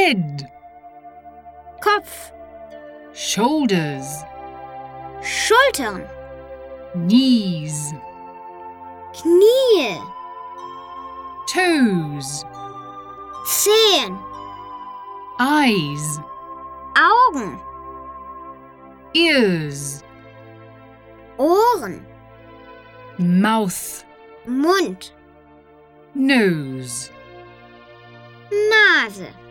Head, Kopf, shoulders, Schultern, knees, Knie, toes, Zehen, eyes, Augen, ears, Ohren, mouth, Mund, nose. Nase.